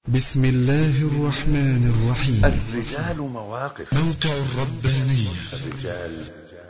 بسم الله الرحمن الرحيم. الرجال مواقف. موقع الربانية. الرجال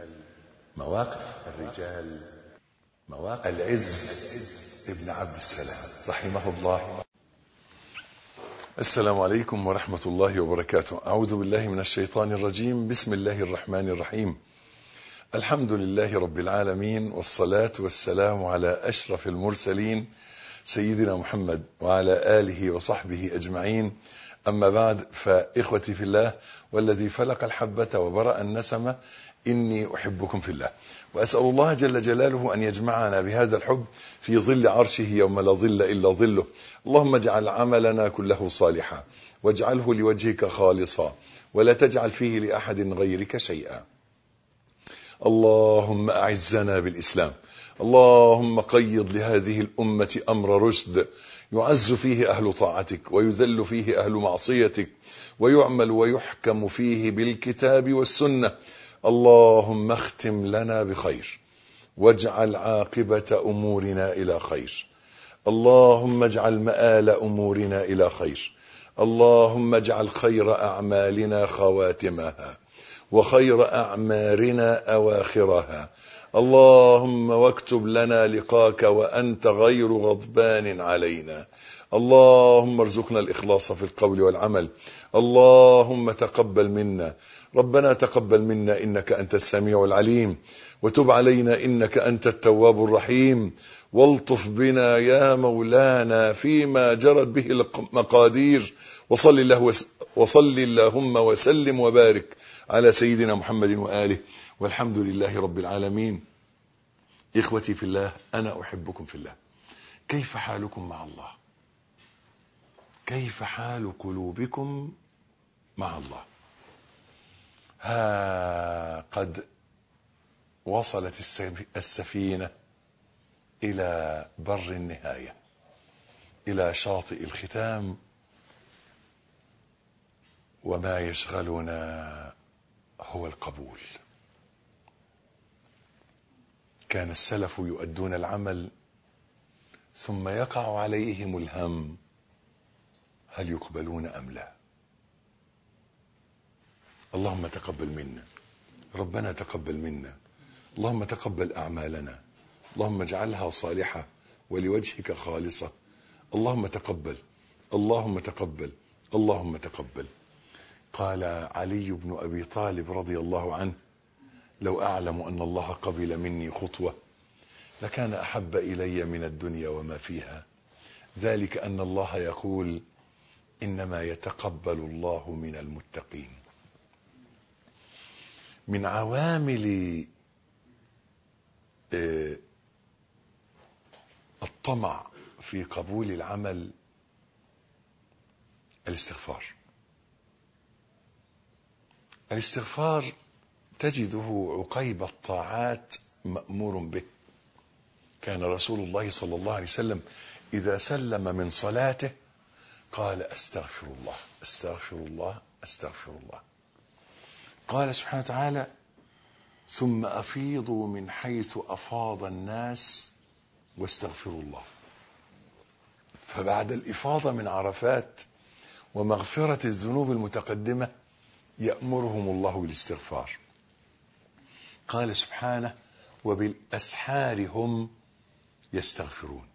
مواقف. العز ابن عبد السلام رحمه الله. السلام عليكم ورحمة الله وبركاته. أعوذ بالله من الشيطان الرجيم. بسم الله الرحمن الرحيم. الحمد لله رب العالمين، والصلاة والسلام على أشرف المرسلين سيدنا محمد وعلى آله وصحبه أجمعين. أما بعد، فإخوتي في الله والذي فلق الحبة وبرأ النسمة، إني أحبكم في الله، وأسأل الله جل جلاله أن يجمعنا بهذا الحب في ظل عرشه يوم لا ظل إلا ظله. اللهم اجعل عملنا كله صالحا، واجعله لوجهك خالصا، ولا تجعل فيه لأحد غيرك شيئا. اللهم أعزنا بالإسلام. اللهم قيض لهذه الأمة أمر رشد، يعز فيه أهل طاعتك ويذل فيه أهل معصيتك، ويعمل ويحكم فيه بالكتاب والسنة. اللهم اختم لنا بخير، واجعل عاقبة أمورنا إلى خير. اللهم اجعل مآل أمورنا إلى خير. اللهم اجعل خير أعمالنا خواتمها، وخير أعمارنا أواخرها. اللهم واكتب لنا لقاك وأنت غير غضبان علينا. اللهم ارزقنا الإخلاص في القول والعمل. اللهم تقبل منا، ربنا تقبل منا إنك أنت السميع العليم، وتب علينا إنك أنت التواب الرحيم، والطف بنا يا مولانا فيما جرت به المقادير. وصل اللهم وسلم وبارك على سيدنا محمد وآله، والحمد لله رب العالمين. إخوتي في الله، أنا أحبكم في الله. كيف حالكم مع الله؟ كيف حال قلوبكم مع الله؟ ها قد وصلت السفينة إلى بر النهاية، إلى شاطئ الختام، وما يشغلنا هو القبول. كان السلف يؤدون العمل ثم يقع عليهم الهم، هل يقبلون أم لا؟ اللهم تقبل منا، ربنا تقبل منا. اللهم تقبل أعمالنا، اللهم اجعلها صالحة ولوجهك خالصة. اللهم تقبل، اللهم تقبل، اللهم تقبل. قال علي بن أبي طالب رضي الله عنه: لو أعلم أن الله قبل مني خطوة لكان أحب إلي من الدنيا وما فيها، ذلك أن الله يقول: إنما يتقبل الله من المتقين. من عوامل الطمع في قبول العمل الاستغفار. الاستغفار تجده عقيب الطاعات مأمور به. كان رسول الله صلى الله عليه وسلم إذا سلم من صلاته قال: أستغفر الله، أستغفر الله، أستغفر الله. قال سبحانه وتعالى: ثم أفيضوا من حيث أفاض الناس واستغفروا الله. فبعد الإفاضة من عرفات ومغفرة الذنوب المتقدمة يأمرهم الله بالاستغفار. قال سبحانه: وبالأسحار هم يستغفرون.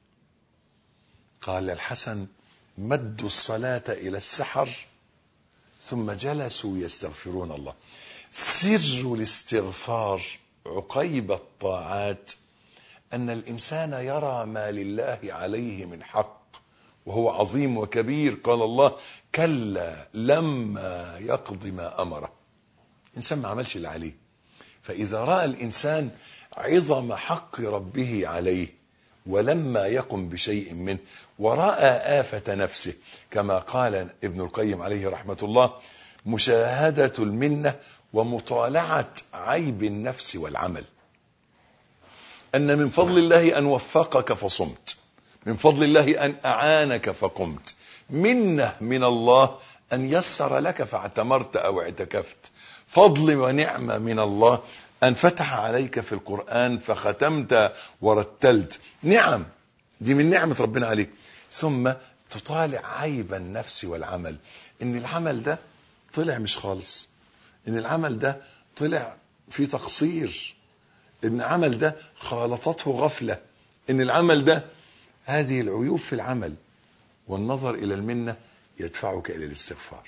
قال الحسن: مدوا الصلاة إلى السحر ثم جلسوا يستغفرون الله. سر الاستغفار عقيب الطاعات أن الإنسان يرى ما لله عليه من حق وهو عظيم وكبير. قال الله: كلا لما يقضي ما أمره. الإنسان ما عملش اللي عليه، فإذا رأى الإنسان عظم حق ربه عليه ولما يقم بشيء منه، ورأى آفة نفسه، كما قال ابن القيم عليه رحمة الله: مشاهدة المنة ومطالعة عيب النفس والعمل. أن من فضل الله أن وفقك فصمت، من فضل الله أن أعانك فقمت، منة من الله أن يسر لك فاعتمرت أو اعتكفت، فضل ونعمة من الله أن فتح عليك في القرآن فختمت ورتلت. نعم، دي من نعمة ربنا عليك. ثم تطالع عيب النفس والعمل، ان العمل ده طلع مش خالص، ان العمل ده طلع في تقصير، ان العمل ده خالطته غفلة، ان العمل ده هذه العيوب في العمل. والنظر الى المنة يدفعك الى الاستغفار.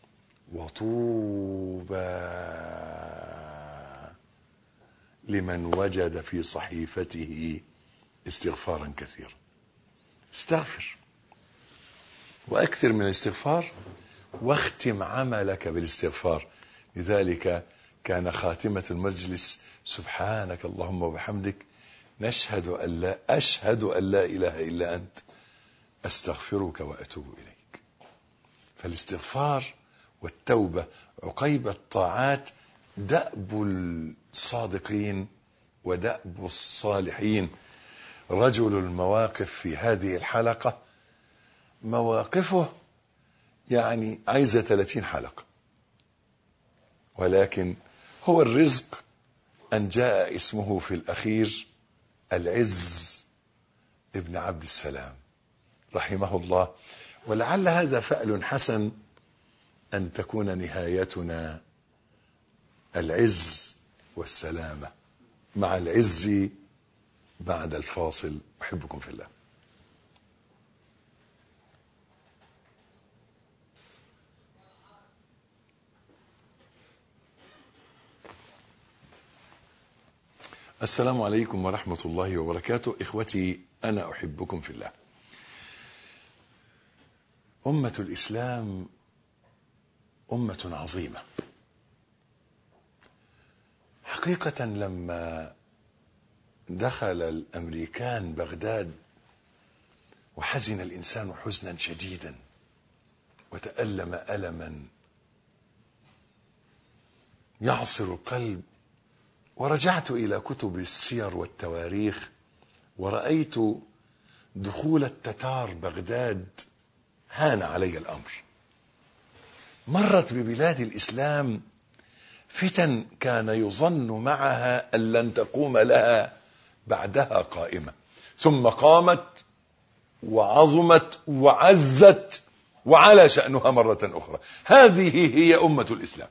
وطوبى لمن وجد في صحيفته استغفارا كثيرا. استغفر واكثر من الاستغفار، واختم عملك بالاستغفار. لذلك كان خاتمة المجلس: سبحانك اللهم وبحمدك، أشهد أن لا إله إلا أنت، أستغفرك وأتوب إليك. فالاستغفار والتوبة عقيب الطاعات دأب الصادقين ودأب الصالحين. رجل المواقف في هذه الحلقة مواقفه يعني عايزة 30 حلقة، ولكن هو الرزق أن جاء اسمه في الأخير العز ابن عبد السلام رحمه الله. ولعل هذا فأل حسن أن تكون نهايتنا العز والسلامة، مع العز بعد الفاصل. أحبكم في الله. السلام عليكم ورحمة الله وبركاته. إخوتي، أنا أحبكم في الله. أمة الإسلام أمة عظيمة حقيقة. لما دخل الأمريكان بغداد وحزن الإنسان حزنا شديدا وتألم ألما يعصر القلب، ورجعت إلى كتب السير والتواريخ ورأيت دخول التتار بغداد، هان علي الأمر. مرت ببلاد الإسلام فتن كان يظن معها أن لن تقوم لها بعدها قائمة، ثم قامت وعظمت وعزت وعلى شأنها مرة أخرى. هذه هي أمة الإسلام،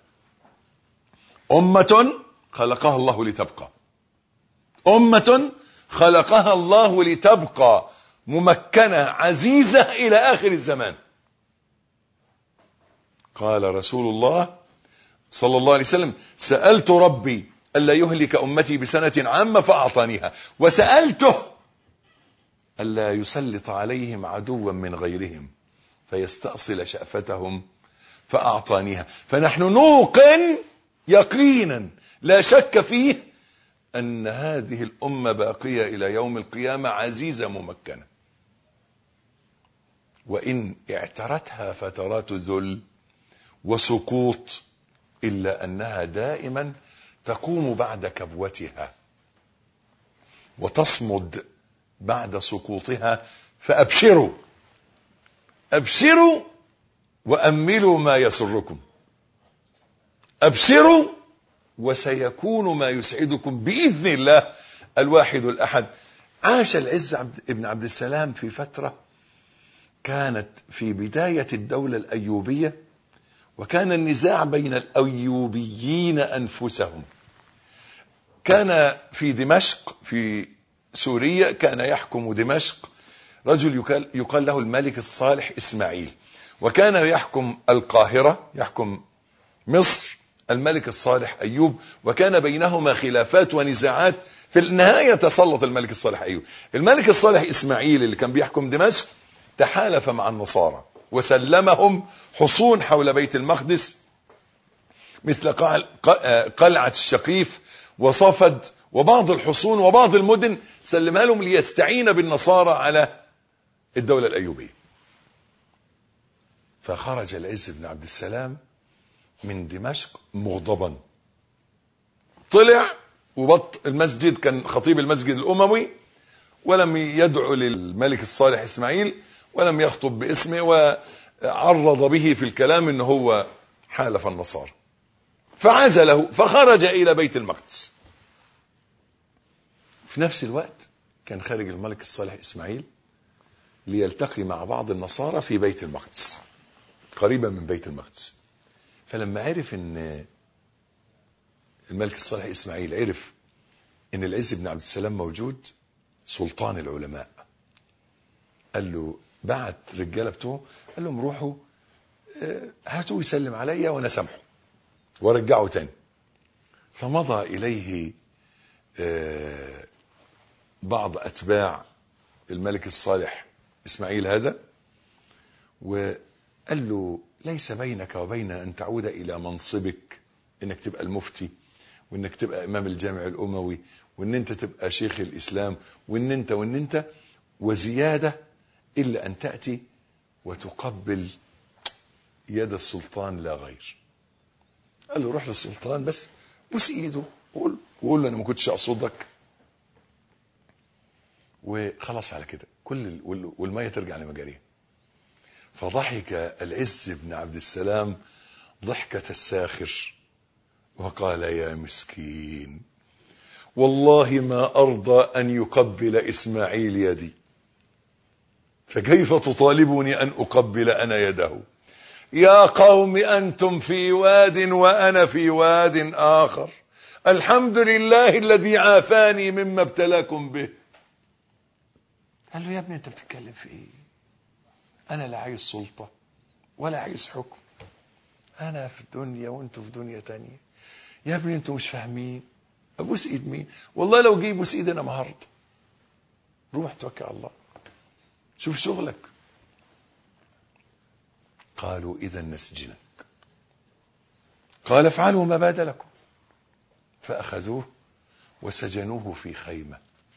أمة خلقها الله لتبقى، أمة خلقها الله لتبقى ممكنة عزيزة إلى آخر الزمان. قال رسول الله صلى الله عليه وسلم: سألت ربي ألا يهلك أمتي بسنة عامة فأعطانيها، وسألته ألا يسلط عليهم عدوا من غيرهم فيستأصل شأفتهم فأعطانيها. فنحن نوقن يقينا لا شك فيه أن هذه الأمة باقية إلى يوم القيامة عزيزة ممكنة، وإن اعترتها فترات ذل وسقوط إلا أنها دائما تقوم بعد كبوتها وتصمد بعد سقوطها. فأبشروا، أبشروا وأملوا ما يسركم، أبشروا وسيكون ما يسعدكم بإذن الله الواحد الأحد. عاش العز ابن عبد السلام في فترة كانت في بداية الدولة الأيوبية، وكان النزاع بين الأيوبيين أنفسهم. كان في دمشق في سوريا، كان يحكم دمشق رجل يقال له الملك الصالح إسماعيل، وكان يحكم القاهرة، يحكم مصر الملك الصالح أيوب، وكان بينهما خلافات ونزاعات. في النهاية تسلط الملك الصالح أيوب. الملك الصالح إسماعيل اللي كان بيحكم دمشق تحالف مع النصارى وسلمهم حصون حول بيت المقدس مثل قلعة الشقيف وصفد وبعض الحصون وبعض المدن، سلمها لهم ليستعين بالنصارى على الدولة الأيوبية. فخرج العز بن عبد السلام من دمشق مغضبا، طلع وبط المسجد، كان خطيب المسجد الأموي، ولم يدعو للملك الصالح إسماعيل ولم يخطب باسمه، وعرض به في الكلام إنه هو حالف النصارى، فعزله فخرج إلى بيت المقدس. في نفس الوقت كان خارج الملك الصالح إسماعيل ليلتقي مع بعض النصارى في بيت المقدس، قريبا من بيت المقدس. فلما عرف ان الملك الصالح اسماعيل عرف ان العز بن عبد السلام موجود، سلطان العلماء، قال له بعت رجاله بتوعه قال لهم روحوا هاتوا يسلم عليا وانا سامحه ورجعه تاني. فمضى اليه بعض اتباع الملك الصالح اسماعيل هذا، وقال له ليس بينك وبين ان تعود الى منصبك انك تبقى المفتي، وانك تبقى امام الجامع الاموي، وان انت تبقى شيخ الاسلام، وان انت وزياده، الا ان تاتي وتقبل يد السلطان لا غير. قال له روح للسلطان بس بوس ايده وقول له انا ما كنتش اقصدك، وخلاص على كده والميه ترجع لمجاريها. فضحك العز بن عبد السلام ضحكة الساخر وقال يا مسكين والله ما أرضى أن يقبل إسماعيل يدي، فكيف تطالبني أن أقبل أنا يده؟ يا قوم أنتم في واد وأنا في واد آخر، الحمد لله الذي عافاني مما ابتلاكم به. قال له يا ابني أنت بتتكلم في إيه؟ أنا لا عايز سلطة ولا عايز حكم، أنا في الدنيا وأنتوا في دنيا تانية. يا ابني أنتوا مش فاهمين. أبوس إيد مين؟ والله لو جه يبوس إيد أنا ما هرضى. روح توكل على الله، شوف شغلك. قالوا إذا نسجنك. قال افعلوا ما بدا لكم. فأخذوه وسجنوه في خيمة.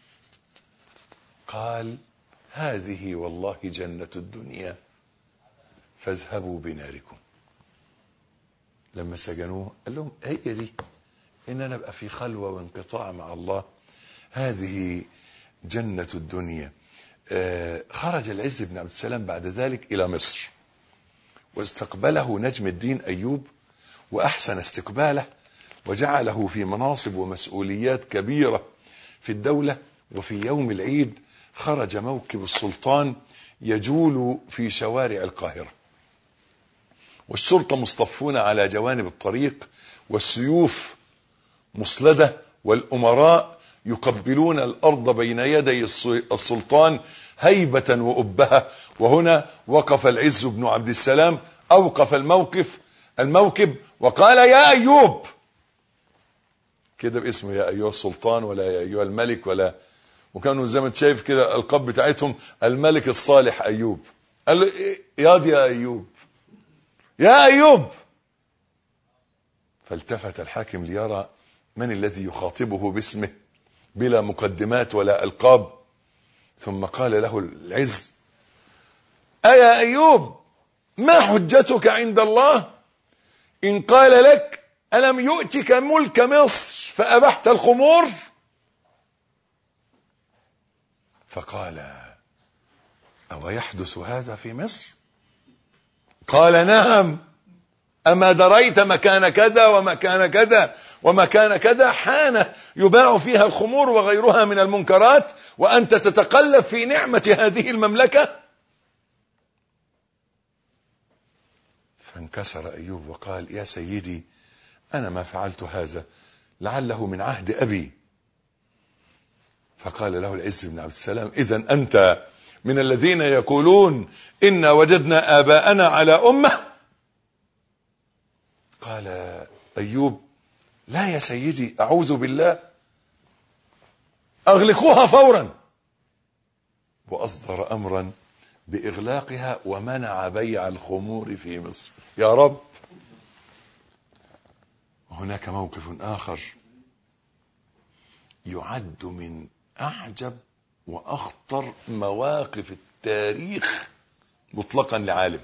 قال هذه والله جنة الدنيا فاذهبوا بناركم. لما سجنوه قال لهم هي دي ان انا ابقى في خلوة وانقطاع مع الله، هذه جنة الدنيا. خرج العز بن عبد السلام بعد ذلك الى مصر، واستقبله نجم الدين ايوب واحسن استقباله، وجعله في مناصب ومسؤوليات كبيرة في الدولة. وفي يوم العيد خرج موكب السلطان يجول في شوارع القاهرة، والشرطة مصطفون على جوانب الطريق، والسيوف مصلدة، والأمراء يقبلون الأرض بين يدي السلطان هيبة وأبهة. وهنا وقف العز بن عبد السلام، أوقف الموكب وقال يا أيوب، كده باسمه، يا أيها السلطان ولا يا أيها الملك ولا، وكانوا زي ما انت شايف كده القب بتاعتهم الملك الصالح أيوب. قال له يا أيوب يا أيوب. فالتفت الحاكم ليرى من الذي يخاطبه باسمه بلا مقدمات ولا ألقاب، ثم قال له العز أيا أيوب ما حجتك عند الله إن قال لك ألم يؤتك ملك مصر فأبحت الخمور؟ فقال أو يحدث هذا في مصر؟ قال نعم، أما دريت مكان كذا ومكان كذا ومكان كذا حانة يباع فيها الخمور وغيرها من المنكرات، وأنت تتقلب في نعمة هذه المملكة؟ فانكسر أيوب وقال يا سيدي أنا ما فعلت هذا، لعله من عهد أبي. فقال له العز بن عبد السلام إذن أنت من الذين يقولون إنا وجدنا آباءنا على أمة؟ قال أيوب لا يا سيدي أعوذ بالله، أغلقوها فورا. وأصدر أمرا بإغلاقها ومنع بيع الخمور في مصر. يا رب. هناك موقف آخر يعد من أعجب وأخطر مواقف التاريخ مطلقا لعالم.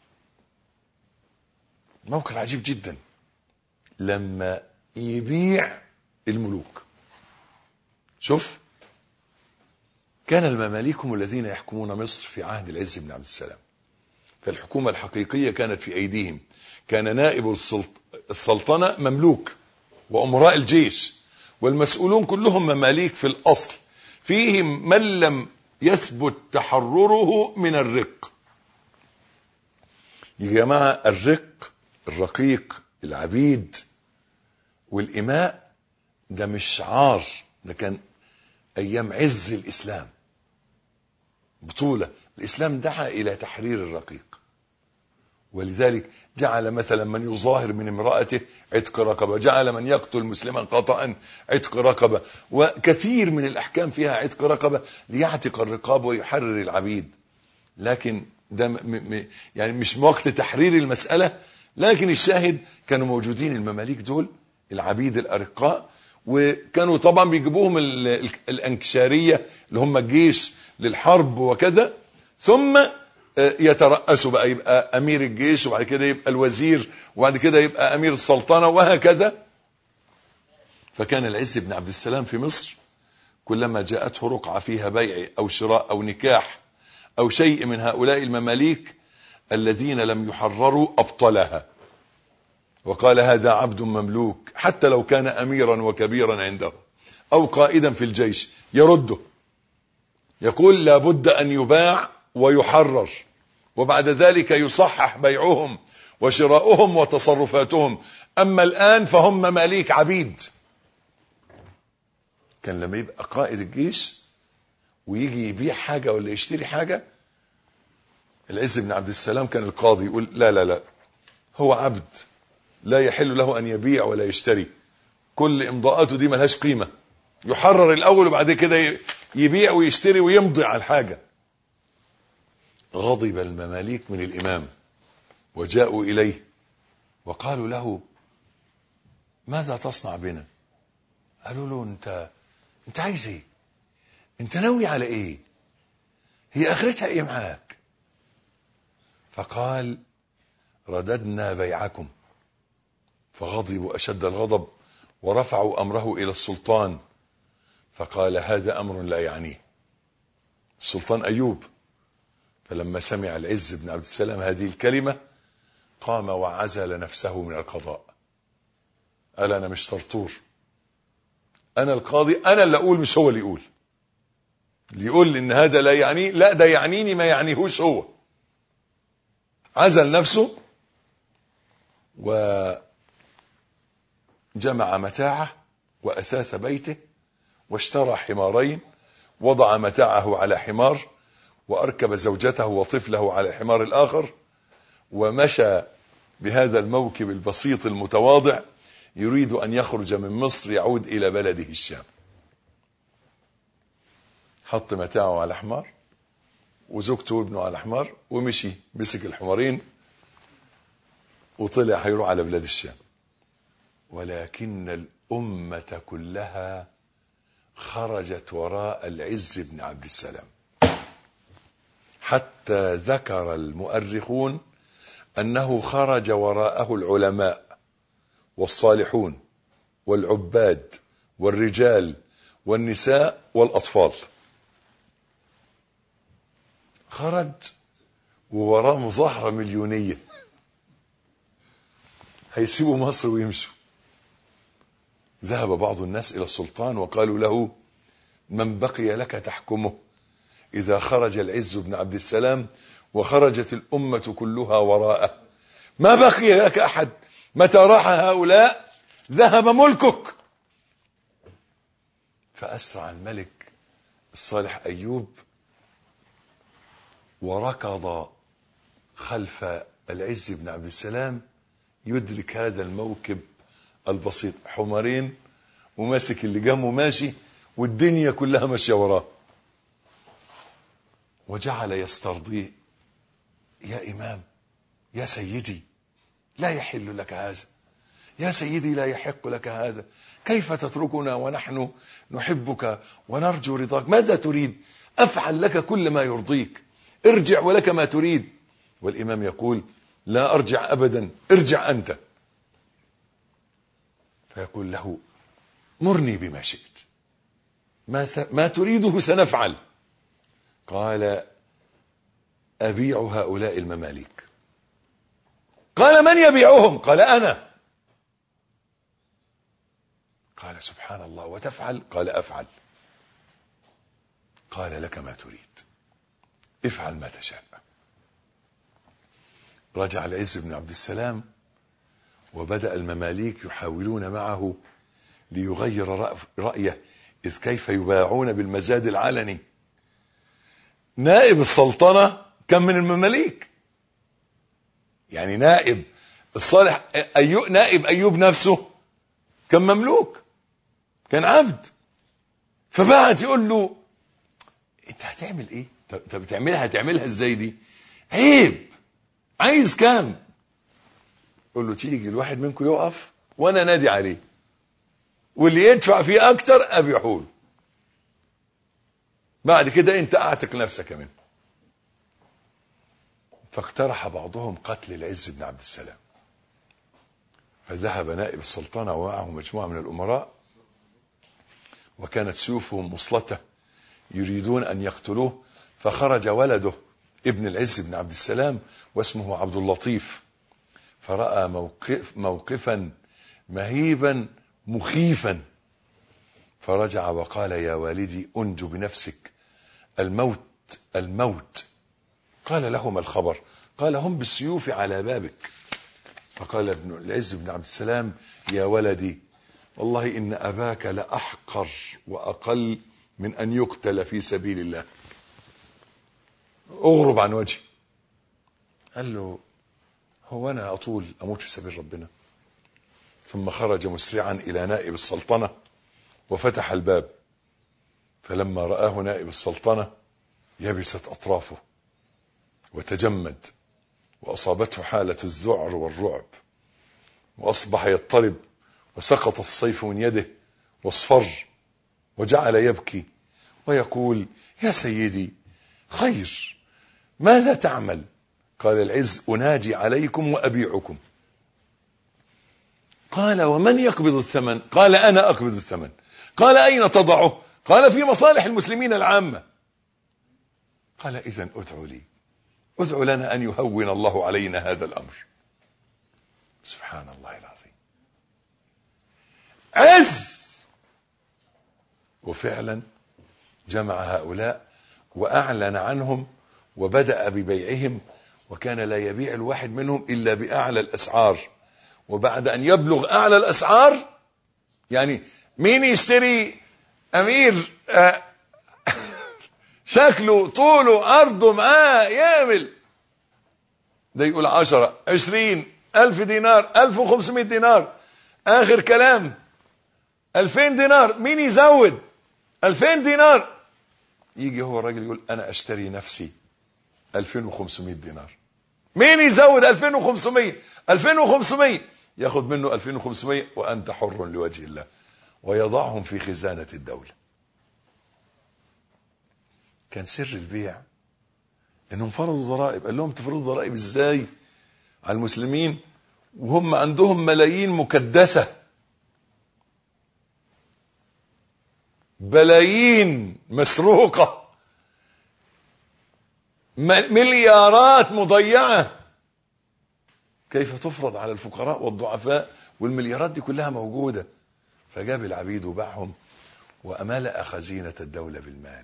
موقف عجيب جدا، لما يبيع الملوك. شوف، كان المماليك هم الذين يحكمون مصر في عهد العز بن عبد السلام، فالحكومة الحقيقية كانت في أيديهم. كان نائب السلطنة مملوك وأمراء الجيش، والمسؤولون كلهم مماليك في الأصل، فيهم من لم يثبت تحرره من الرق. يا جماعة الرق، الرقيق، العبيد والإماء، ده مش شعار، ده كان أيام عز الإسلام، بطولة. الإسلام دعا إلى تحرير الرقيق، ولذلك جعل مثلا من يظاهر من امرأته عتق رقبة، جعل من يقتل مسلما خطأ عتق رقبة، وكثير من الأحكام فيها عتق رقبة ليعتق الرقاب ويحرر العبيد. لكن ده يعني مش وقت تحرير المسألة، لكن الشاهد كانوا موجودين المماليك دول العبيد الأرقاء، وكانوا طبعا بيجيبوهم الأنكشارية اللي هم الجيش للحرب وكذا، ثم يترأسوا بقى، يبقى أمير الجيش، وبعد كده يبقى الوزير، وبعد كده يبقى أمير السلطنة، وهكذا. فكان العز بن عبد السلام في مصر كلما جاءته رقعة فيها بيع أو شراء أو نكاح أو شيء من هؤلاء المماليك الذين لم يحرروا أبطلها، وقال هذا عبد مملوك، حتى لو كان أميرا وكبيرا عنده أو قائدا في الجيش يرده، يقول لابد أن يباع ويحرر، وبعد ذلك يصحح بيعهم وشراؤهم وتصرفاتهم، أما الآن فهم مماليك عبيد. كان لما يبقى قائد الجيش ويجي يبيع حاجة ولا يشتري حاجة، العز بن عبد السلام كان القاضي يقول لا لا لا، هو عبد لا يحل له أن يبيع ولا يشتري، كل إمضاءاته دي ملهاش قيمة، يحرر الأول وبعد كده يبيع ويشتري ويمضي على الحاجة. غضب المماليك من الإمام وجاءوا إليه وقالوا له ماذا تصنع بنا؟ قالوا له انت عايز ايه؟ انت ناوي على ايه؟ هي اخرتها ايه معاك؟ فقال رددنا بيعكم. فغضبوا اشد الغضب ورفعوا امره الى السلطان، فقال هذا امر لا يعنيه، السلطان ايوب. فلما سمع العز بن عبد السلام هذه الكلمة قام وعزل نفسه من القضاء، قال انا مش طرطور، انا القاضي، انا اللي اقول مش هو اللي يقول. اللي يقول ان هذا لا يعنيه، لا ده يعنيني ما يعنيهوش هو. عزل نفسه وجمع متاعه واساس بيته واشترى حمارين، وضع متاعه على حمار واركب زوجته وطفله على الحمار الاخر، ومشى بهذا الموكب البسيط المتواضع يريد ان يخرج من مصر يعود الى بلده الشام. حط متاعه على حمار وزوجته وابنه على حمار ومشي، مسك الحمارين وطلع هيروح على بلاد الشام. ولكن الأمة كلها خرجت وراء العز بن عبد السلام، حتى ذكر المؤرخون أنه خرج وراءه العلماء والصالحون والعباد والرجال والنساء والأطفال. خرج ووراه مظاهرة مليونية، هيسيبوا مصر ويمشوا. ذهب بعض الناس إلى السلطان وقالوا له من بقي لك تحكمه إذا خرج العز بن عبد السلام وخرجت الأمة كلها وراءه؟ ما بقي لك أحد، متى راح هؤلاء ذهب ملكك. فأسرع الملك الصالح أيوب وركض خلف العز بن عبد السلام يدرك هذا الموكب البسيط، حمارين وماسك اللي جنبه ماشي والدنيا كلها ماشيه وراه، وجعل يسترضيه: يا إمام، يا سيدي، لا يحل لك هذا، يا سيدي لا يحق لك هذا، كيف تتركنا ونحن نحبك ونرجو رضاك؟ ماذا تريد؟ أفعل لك كل ما يرضيك، ارجع ولك ما تريد. والإمام يقول: لا أرجع أبدا، ارجع أنت. فيقول له: مرني بما شئت، ما تريده سنفعل. قال: أبيع هؤلاء المماليك. قال: من يبيعهم؟ قال: أنا. قال: سبحان الله، وتفعل؟ قال: أفعل. قال لك ما تريد، افعل ما تشاء. رجع العز بن عبد السلام، وبدأ المماليك يحاولون معه ليغير رأيه، إذ كيف يباعون بالمزاد العلني. نائب السلطنة كان من المماليك، يعني نائب الصالح نائب أيوب نفسه كان مملوك، كان عبد. فبعت يقول له انت هتعمل ايه؟ طب هتعملها ازاي دي؟ عيب، عايز كام؟ قول له تيجي الواحد منكم يقف وانا نادي عليه، واللي يدفع فيه اكتر ابيحوله، بعد كده انت اعتق نفسك منه. فاقترح بعضهم قتل العز بن عبد السلام، فذهب نائب السلطنة ومعه مجموعة من الأمراء، وكانت سيوفهم مصلته يريدون أن يقتلوه. فخرج ولده ابن العز بن عبد السلام واسمه عبد اللطيف، فرأى موقفا مهيبا مخيفا، فرجع وقال يا والدي أنج بنفسك، الموت الموت. قال له ما الخبر؟ قال هم بالسيوف على بابك. فقال ابن العز بن عبد السلام يا ولدي والله إن أباك لأحقر وأقل من أن يقتل في سبيل الله، أغرب عن وجهي. قال له هو أنا أطول أموت في سبيل ربنا؟ ثم خرج مسرعا إلى نائب السلطنة وفتح الباب، فلما رآه نائب السلطنة يبست أطرافه وتجمد، وأصابته حالة الذعر والرعب، وأصبح يضطرب، وسقط السيف من يده واصفر، وجعل يبكي ويقول يا سيدي خير، ماذا تعمل؟ قال العز أناجي عليكم وأبيعكم. قال ومن يقبض الثمن؟ قال أنا أقبض الثمن. قال أين تضعه؟ قال في مصالح المسلمين العامة. قال إذن ادعوا لي، ادعوا لنا أن يهون الله علينا هذا الأمر. سبحان الله العظيم، عز. وفعلا جمع هؤلاء وأعلن عنهم وبدأ ببيعهم، وكان لا يبيع الواحد منهم إلا بأعلى الأسعار. وبعد أن يبلغ أعلى الأسعار، يعني مين يشتري أمير شكله طوله أرضه معاه يعمل ده، يقول 10 20 ألف دينار، 1500 دينار، آخر كلام 2000 دينار، مين يزود 2000 دينار؟ يجي هو الراجل يقول أنا أشتري نفسي 2500 دينار. مين يزود 2500 2500؟ ياخد منه 2500 وأنت حر لوجه الله، ويضعهم في خزانة الدولة. كان سر البيع انهم فرضوا ضرائب. قال لهم تفرضوا ضرائب ازاي على المسلمين وهم عندهم ملايين مكدسة، بلايين مسروقة، مليارات مضيعة، كيف تفرض على الفقراء والضعفاء والمليارات دي كلها موجودة؟ فجاب العبيد وباعهم وأملأ خزينة الدولة بالمال.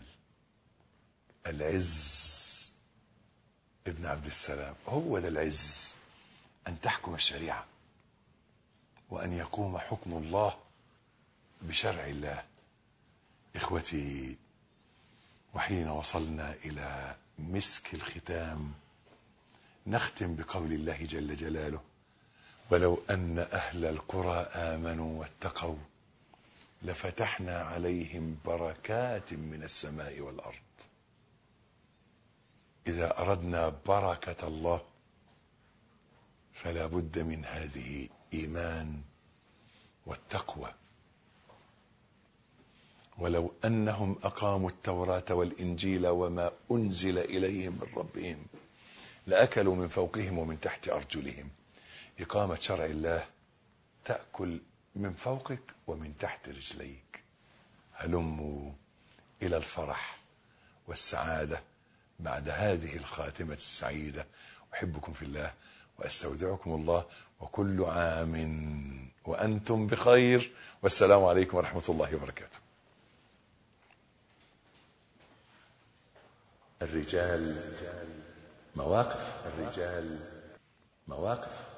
العز ابن عبد السلام هو ده العز، أن تحكم الشريعة وأن يقوم حكم الله بشرع الله. إخوتي، وحين وصلنا إلى مسك الختام نختم بقول الله جل جلاله ولو أن أهل القرى آمنوا واتقوا لفتحنا عليهم بركات من السماء والأرض. إذا أردنا بركة الله فلا بد من هذه إيمان والتقوى. ولو أنهم أقاموا التوراة والإنجيل وما أنزل إليهم من ربهم لأكلوا من فوقهم ومن تحت أرجلهم. إقامة شرع الله تأكل من فوقك ومن تحت رجليك. هلموا إلى الفرح والسعادة بعد هذه الخاتمة السعيدة. أحبكم في الله وأستودعكم الله، وكل عام وأنتم بخير، والسلام عليكم ورحمة الله وبركاته. الرجال مواقف.